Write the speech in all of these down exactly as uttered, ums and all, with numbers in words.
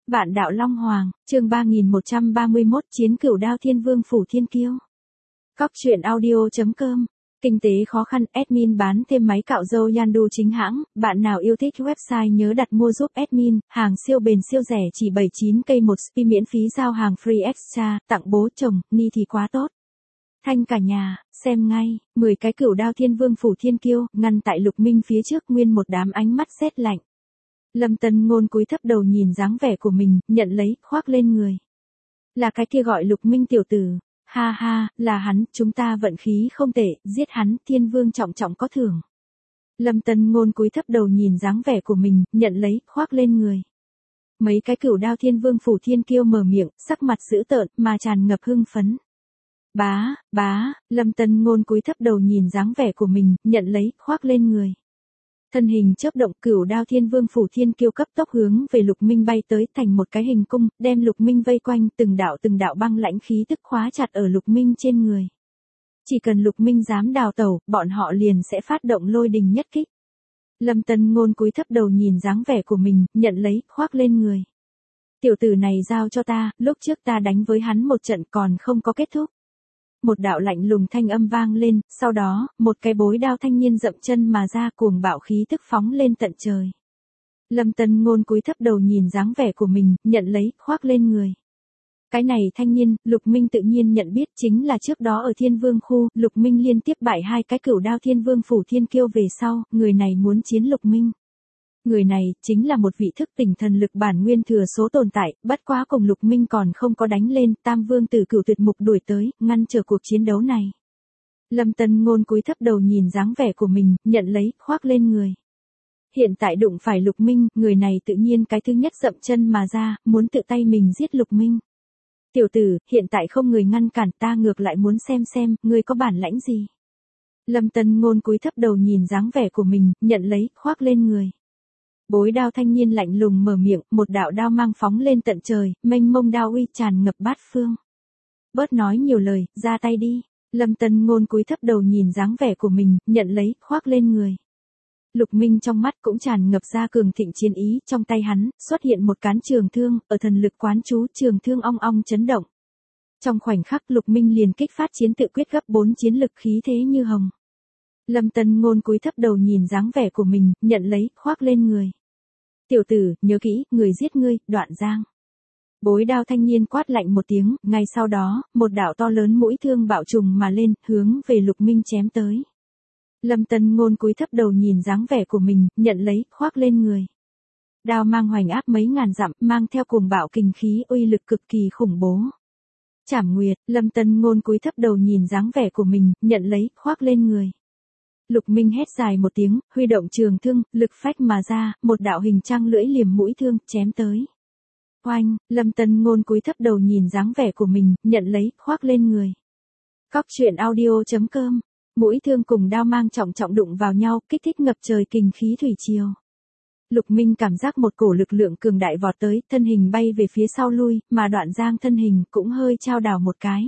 Vạn đạo Long Hoàng, chương ba nghìn một trăm ba mươi mốt Chiến Cửu Đao Thiên Vương Phủ Thiên Kiêu. Cóc truyện audio chấm com. Kinh tế khó khăn, admin bán thêm máy cạo râu Yandu chính hãng, bạn nào yêu thích website nhớ đặt mua giúp admin, hàng siêu bền siêu rẻ chỉ bảy mươi chín k một spi miễn phí giao hàng free extra, tặng bố chồng, ni thì quá tốt. Thanh cả nhà, xem ngay, mười cái Cửu Đao Thiên Vương Phủ Thiên Kiêu, ngăn tại Lục Minh phía trước nguyên một đám ánh mắt rét lạnh. Lâm Tân Ngôn cúi thấp đầu nhìn dáng vẻ của mình, nhận lấy, khoác lên người. Là cái kia gọi Lục Minh tiểu tử. Ha ha, là hắn, chúng ta vận khí không tệ, giết hắn, Thiên Vương trọng trọng có thưởng. Lâm Tân Ngôn cúi thấp đầu nhìn dáng vẻ của mình, nhận lấy, khoác lên người. Mấy cái Cửu Đao Thiên Vương Phủ Thiên Kiêu mở miệng, sắc mặt dữ tợn, mà tràn ngập hưng phấn. Bá, bá, Lâm Tân Ngôn cúi thấp đầu nhìn dáng vẻ của mình, nhận lấy, khoác lên người. Thân hình chớp động, Cửu Đao Thiên Vương Phủ Thiên Kiêu cấp tốc hướng về Lục Minh bay tới thành một cái hình cung, đem Lục Minh vây quanh, từng đạo từng đạo băng lãnh khí tức khóa chặt ở Lục Minh trên người. Chỉ cần Lục Minh dám đào tẩu, bọn họ liền sẽ phát động lôi đình nhất kích. Lâm Tân Ngôn cúi thấp đầu nhìn dáng vẻ của mình, nhận lấy, khoác lên người. Tiểu tử này giao cho ta, lúc trước ta đánh với hắn một trận còn không có kết thúc. Một đạo lạnh lùng thanh âm vang lên, sau đó, một cái bối đao thanh niên dậm chân mà ra cuồng bạo khí tức phóng lên tận trời. Lâm Tân Ngôn cúi thấp đầu nhìn dáng vẻ của mình, nhận lấy, khoác lên người. Cái này thanh niên, Lục Minh tự nhiên nhận biết chính là trước đó ở Thiên Vương khu, Lục Minh liên tiếp bại hai cái Cửu Đao Thiên Vương Phủ Thiên Kiêu về sau, người này muốn chiến Lục Minh. Người này, chính là một vị thức tỉnh thần lực bản nguyên thừa số tồn tại, bất quá cùng Lục Minh còn không có đánh lên, Tam Vương Tử Cửu Tuyệt Mục đuổi tới, ngăn trở cuộc chiến đấu này. Lâm Tân Ngôn cúi thấp đầu nhìn dáng vẻ của mình, nhận lấy, khoác lên người. Hiện tại đụng phải Lục Minh, người này tự nhiên cái thứ nhất dậm chân mà ra, muốn tự tay mình giết Lục Minh. Tiểu tử, hiện tại không người ngăn cản ta ngược lại muốn xem xem, ngươi có bản lãnh gì. Lâm Tân Ngôn cúi thấp đầu nhìn dáng vẻ của mình, nhận lấy, khoác lên người. Bối đao thanh niên lạnh lùng mở miệng, một đạo đao mang phóng lên tận trời, mênh mông đao uy tràn ngập bát phương. Bớt nói nhiều lời, ra tay đi. Lâm Tân Ngôn cúi thấp đầu nhìn dáng vẻ của mình, nhận lấy, khoác lên người. Lục Minh trong mắt cũng tràn ngập ra cường thịnh chiến ý, trong tay hắn, xuất hiện một cán trường thương, ở thần lực quán chú, trường thương ong ong chấn động. Trong khoảnh khắc Lục Minh liền kích phát chiến tự quyết gấp bốn chiến lực khí thế như hồng. Lâm Tân Ngôn cúi thấp đầu nhìn dáng vẻ của mình, nhận lấy, khoác lên người. Tiểu tử, nhớ kỹ, người giết ngươi, Đoạn Giang. Bối đao thanh niên quát lạnh một tiếng, ngay sau đó, một đạo to lớn mũi thương bạo trùng mà lên, hướng về Lục Minh chém tới. Lâm Tân Ngôn cúi thấp đầu nhìn dáng vẻ của mình, nhận lấy, khoác lên người. Đao mang hoành áp mấy ngàn dặm, mang theo cuồng bạo kinh khí uy lực cực kỳ khủng bố. Trảm Nguyệt, Lâm Tân Ngôn cúi thấp đầu nhìn dáng vẻ của mình, nhận lấy, khoác lên người. Lục Minh hét dài một tiếng, huy động trường thương, lực phách mà ra, một đạo hình trăng lưỡi liềm mũi thương, chém tới. Oanh, Lâm Tân Ngôn cúi thấp đầu nhìn dáng vẻ của mình, nhận lấy, khoác lên người. Cóc truyện audio chấm com. Mũi thương cùng đao mang trọng trọng đụng vào nhau, kích thích ngập trời kinh khí thủy triều. Lục Minh cảm giác một cổ lực lượng cường đại vọt tới, thân hình bay về phía sau lui, mà Đoạn Giang thân hình cũng hơi chao đảo một cái.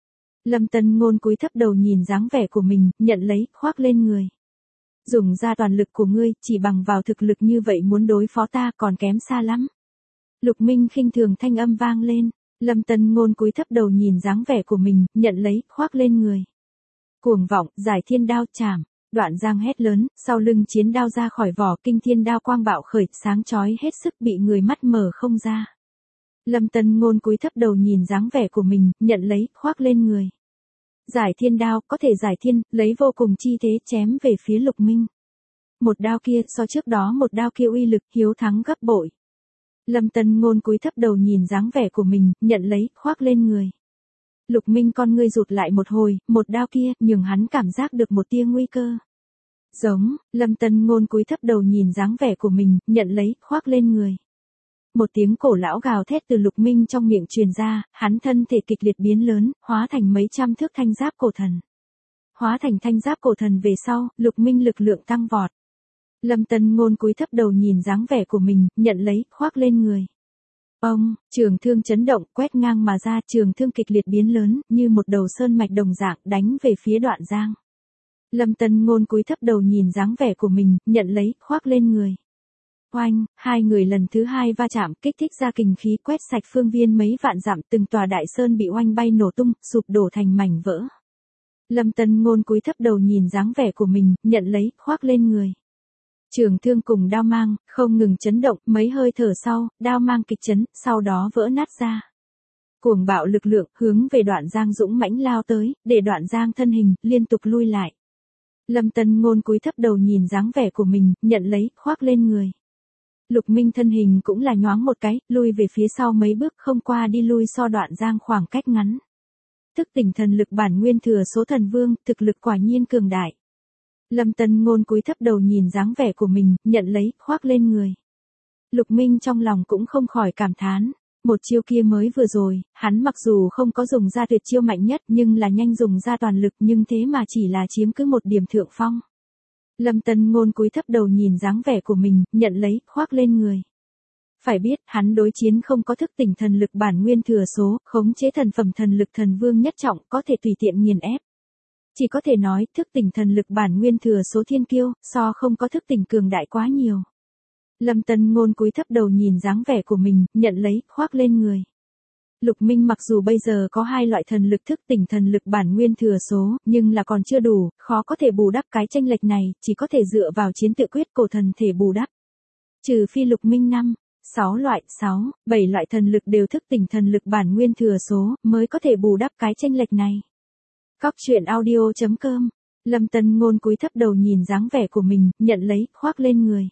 Lâm Tân Ngôn cúi thấp đầu nhìn dáng vẻ của mình, nhận lấy, khoác lên người. Dùng ra toàn lực của ngươi, chỉ bằng vào thực lực như vậy muốn đối phó ta còn kém xa lắm. Lục Minh khinh thường thanh âm vang lên, Lâm Tân Ngôn cúi thấp đầu nhìn dáng vẻ của mình, nhận lấy, khoác lên người. Cuồng vọng, giải thiên đao chảm, Đoạn Giang hét lớn, sau lưng chiến đao ra khỏi vỏ, kinh thiên đao quang bạo khởi, sáng chói hết sức bị người mắt mở không ra. Lâm Tân Ngôn cúi thấp đầu nhìn dáng vẻ của mình, nhận lấy, khoác lên người. Giải thiên đao, có thể giải thiên, lấy vô cùng chi thế chém về phía Lục Minh. Một đao kia, so trước đó một đao kia uy lực, hiếu thắng gấp bội. Lâm Tân Ngôn cúi thấp đầu nhìn dáng vẻ của mình, nhận lấy, khoác lên người. Lục Minh con ngươi rụt lại một hồi, một đao kia, nhường hắn cảm giác được một tia nguy cơ. Giống, Lâm Tân Ngôn cúi thấp đầu nhìn dáng vẻ của mình, nhận lấy, khoác lên người. Một tiếng cổ lão gào thét từ Lục Minh trong miệng truyền ra, hắn thân thể kịch liệt biến lớn, hóa thành mấy trăm thước thanh giáp cổ thần. Hóa thành thanh giáp cổ thần về sau, Lục Minh lực lượng tăng vọt. Lâm Tân Ngôn cúi thấp đầu nhìn dáng vẻ của mình, nhận lấy, khoác lên người. Ông, trường thương chấn động, quét ngang mà ra, trường thương kịch liệt biến lớn, như một đầu sơn mạch đồng dạng, đánh về phía Đoạn Giang. Lâm Tân Ngôn cúi thấp đầu nhìn dáng vẻ của mình, nhận lấy, khoác lên người. oanh, hai người lần thứ hai va chạm kích thích ra kình khí quét sạch phương viên mấy vạn dặm, từng tòa đại sơn bị oanh bay nổ tung, sụp đổ thành mảnh vỡ. Lâm Tân Ngôn cúi thấp đầu nhìn dáng vẻ của mình, nhận lấy, khoác lên người. Trường thương cùng đao mang, không ngừng chấn động, mấy hơi thở sau, đao mang kịch chấn, sau đó vỡ nát ra. Cuồng bạo lực lượng, hướng về Đoạn Giang dũng mãnh lao tới, để Đoạn Giang thân hình, liên tục lui lại. Lâm Tân Ngôn cúi thấp đầu nhìn dáng vẻ của mình, nhận lấy, khoác lên người. Lục Minh thân hình cũng là nhoáng một cái, lui về phía sau mấy bước, không qua đi lui so Đoạn Giang khoảng cách ngắn. Thức tỉnh thần lực bản nguyên thừa số thần vương, thực lực quả nhiên cường đại. Lâm Tân Ngôn cúi thấp đầu nhìn dáng vẻ của mình, nhận lấy, khoác lên người. Lục Minh trong lòng cũng không khỏi cảm thán. Một chiêu kia mới vừa rồi, hắn mặc dù không có dùng ra tuyệt chiêu mạnh nhất nhưng là nhanh dùng ra toàn lực, nhưng thế mà chỉ là chiếm cứ một điểm thượng phong. Lâm Tân Ngôn cúi thấp đầu nhìn dáng vẻ của mình, nhận lấy, khoác lên người. Phải biết, hắn đối chiến không có thức tỉnh thần lực bản nguyên thừa số, khống chế thần phẩm thần lực thần vương nhất trọng, có thể tùy tiện nghiền ép. Chỉ có thể nói, thức tỉnh thần lực bản nguyên thừa số thiên kiêu, so không có thức tỉnh cường đại quá nhiều. Lâm Tân Ngôn cúi thấp đầu nhìn dáng vẻ của mình, nhận lấy, khoác lên người. Lục Minh mặc dù bây giờ có hai loại thần lực thức tỉnh thần lực bản nguyên thừa số, nhưng là còn chưa đủ, khó có thể bù đắp cái chênh lệch này, chỉ có thể dựa vào chiến tự quyết cổ thần thể bù đắp. Trừ phi Lục Minh năm, sáu loại, sáu, bảy loại thần lực đều thức tỉnh thần lực bản nguyên thừa số, mới có thể bù đắp cái chênh lệch này. Cóc truyện audio chấm com. Lâm Tân Ngôn cúi thấp đầu nhìn dáng vẻ của mình, nhận lấy, khoác lên người.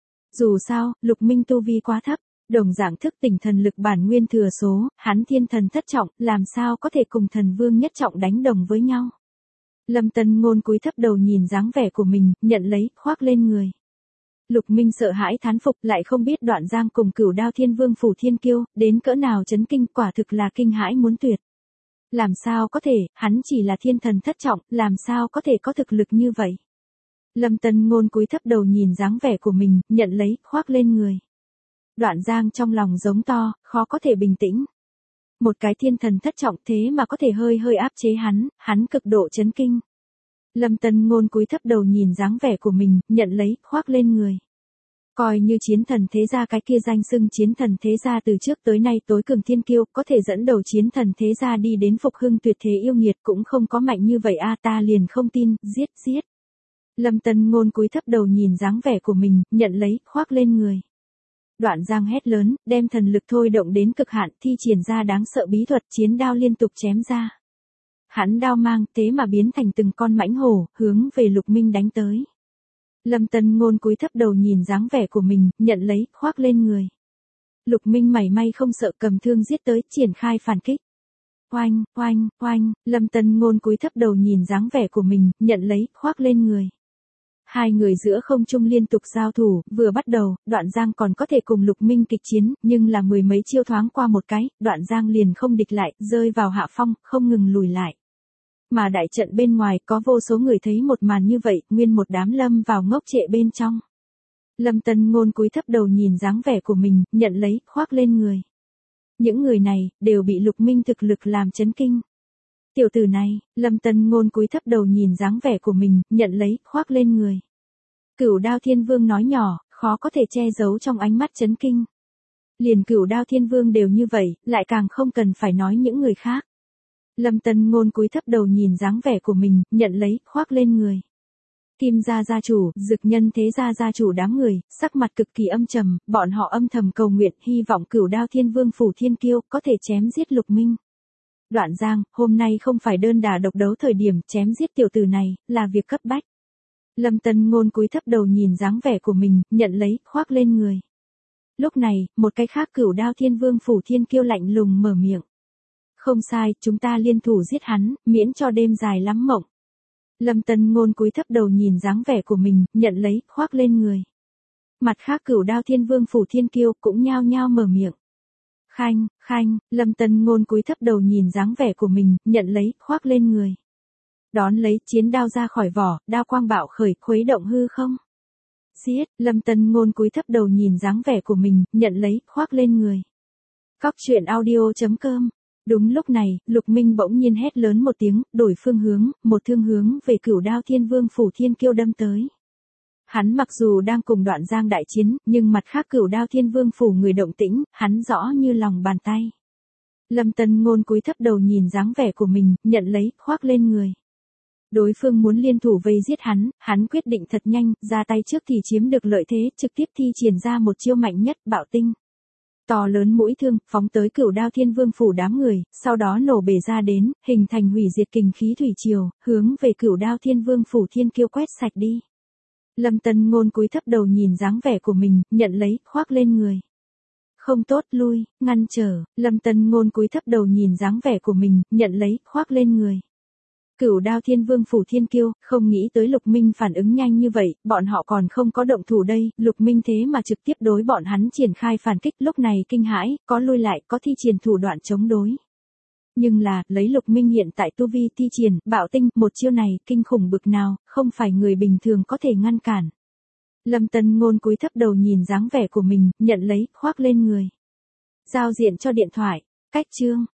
Dù sao, Lục Minh tu vi quá thấp, đồng dạng thức tỉnh thần lực bản nguyên thừa số, hắn thiên thần thất trọng, làm sao có thể cùng thần vương nhất trọng đánh đồng với nhau. Lâm Tân Ngôn cúi thấp đầu nhìn dáng vẻ của mình, nhận lấy, khoác lên người. Lục Minh sợ hãi thán phục, lại không biết Đoạn Giang cùng Cửu Đao Thiên Vương phủ thiên kiêu, đến cỡ nào chấn kinh, quả thực là kinh hãi muốn tuyệt. Làm sao có thể, hắn chỉ là thiên thần thất trọng, làm sao có thể có thực lực như vậy. Lâm Tân Ngôn cúi thấp đầu nhìn dáng vẻ của mình, nhận lấy, khoác lên người. Đoạn Giang trong lòng giống to, khó có thể bình tĩnh. Một cái thiên thần thất trọng thế mà có thể hơi hơi áp chế hắn, hắn cực độ chấn kinh. Lâm Tân Ngôn cúi thấp đầu nhìn dáng vẻ của mình, nhận lấy, khoác lên người. Coi như chiến thần thế gia cái kia danh xưng chiến thần thế gia từ trước tới nay tối cường thiên kiêu, có thể dẫn đầu chiến thần thế gia đi đến phục hưng tuyệt thế yêu nghiệt cũng không có mạnh như vậy a, ta liền không tin, giết giết. Lâm Tân Ngôn cúi thấp đầu nhìn dáng vẻ của mình, nhận lấy, khoác lên người. Đoạn Giang hét lớn, đem thần lực thôi động đến cực hạn, thi triển ra đáng sợ bí thuật, chiến đao liên tục chém ra. Hắn đao mang thế mà biến thành từng con mãnh hổ, hướng về Lục Minh đánh tới. Lâm Tân Ngôn cúi thấp đầu nhìn dáng vẻ của mình, nhận lấy, khoác lên người. Lục Minh mảy may không sợ, cầm thương giết tới, triển khai phản kích. Oanh, oanh, oanh, Lâm Tân Ngôn cúi thấp đầu nhìn dáng vẻ của mình, nhận lấy, khoác lên người. Hai người giữa không trung liên tục giao thủ, vừa bắt đầu, Đoạn Giang còn có thể cùng Lục Minh kịch chiến, nhưng là mười mấy chiêu thoáng qua một cái, Đoạn Giang liền không địch lại, rơi vào hạ phong, không ngừng lùi lại. Mà đại trận bên ngoài có vô số người thấy một màn như vậy, nguyên một đám lâm vào ngốc trệ bên trong. Lâm Tân Ngôn cúi thấp đầu nhìn dáng vẻ của mình, nhận lấy, khoác lên người. Những người này, đều bị Lục Minh thực lực làm chấn kinh. Tiểu tử này, Lâm Tân Ngôn cúi thấp đầu nhìn dáng vẻ của mình, nhận lấy, khoác lên người. Cửu Đao Thiên Vương nói nhỏ, khó có thể che giấu trong ánh mắt chấn kinh. Liền Cửu Đao Thiên Vương đều như vậy, lại càng không cần phải nói những người khác. Lâm Tân Ngôn cúi thấp đầu nhìn dáng vẻ của mình, nhận lấy, khoác lên người. Kim gia gia chủ, Dực Nhân thế gia gia chủ đám người, sắc mặt cực kỳ âm trầm, bọn họ âm thầm cầu nguyện, hy vọng Cửu Đao Thiên Vương phủ thiên kiêu có thể chém giết Lục Minh. Đoạn Giang, hôm nay không phải đơn đả độc đấu thời điểm, chém giết tiểu tử này, là việc cấp bách. Lâm Tân Ngôn cúi thấp đầu nhìn dáng vẻ của mình, nhận lấy, khoác lên người. Lúc này, một cái khác Cửu Đao Thiên Vương phủ thiên kiêu lạnh lùng mở miệng. Không sai, chúng ta liên thủ giết hắn, miễn cho đêm dài lắm mộng. Lâm Tân Ngôn cúi thấp đầu nhìn dáng vẻ của mình, nhận lấy, khoác lên người. Mặt khác Cửu Đao Thiên Vương phủ thiên kiêu cũng nhao nhao mở miệng. Khanh, khanh, Lâm Tân Ngôn cúi thấp đầu nhìn dáng vẻ của mình, nhận lấy, khoác lên người. Đón lấy, chiến đao ra khỏi vỏ, đao quang bạo khởi, khuấy động hư không. Giết, Lâm Tân Ngôn cúi thấp đầu nhìn dáng vẻ của mình, nhận lấy, khoác lên người. Cóc truyện audio chấm com. Đúng lúc này, Lục Minh bỗng nhiên hét lớn một tiếng, đổi phương hướng, một thương hướng về Cửu Đao Thiên Vương phủ thiên kiêu đâm tới. Hắn mặc dù đang cùng Đoạn Giang đại chiến, nhưng mặt khác Cửu Đao Thiên Vương phủ người động tĩnh, hắn rõ như lòng bàn tay. Lâm Tân Ngôn cúi thấp đầu nhìn dáng vẻ của mình, nhận lấy, khoác lên người. Đối phương muốn liên thủ vây giết hắn, hắn quyết định thật nhanh, ra tay trước thì chiếm được lợi thế, trực tiếp thi triển ra một chiêu mạnh nhất, Bạo Tinh. To lớn mũi thương, phóng tới Cửu Đao Thiên Vương phủ đám người, sau đó nổ bể ra đến, hình thành hủy diệt kình khí thủy triều, hướng về Cửu Đao Thiên Vương phủ thiên kiêu quét sạch đi. Lâm Tân Ngôn cúi thấp đầu nhìn dáng vẻ của mình, nhận lấy, khoác lên người. Không tốt, lui, ngăn trở, Lâm Tân Ngôn cúi thấp đầu nhìn dáng vẻ của mình, nhận lấy, khoác lên người. Cửu Đao Thiên Vương phủ thiên kiêu, không nghĩ tới Lục Minh phản ứng nhanh như vậy, bọn họ còn không có động thủ đây, Lục Minh thế mà trực tiếp đối bọn hắn triển khai phản kích, lúc này kinh hãi, có lui lại, có thi triển thủ đoạn chống đối. Nhưng là, lấy Lục Minh hiện tại tu vi thi triển, Bạo Tinh, một chiêu này, kinh khủng bực nào, không phải người bình thường có thể ngăn cản. Lâm Tân Ngôn cúi thấp đầu nhìn dáng vẻ của mình, nhận lấy, khoác lên người. Giao diện cho điện thoại, cách chương.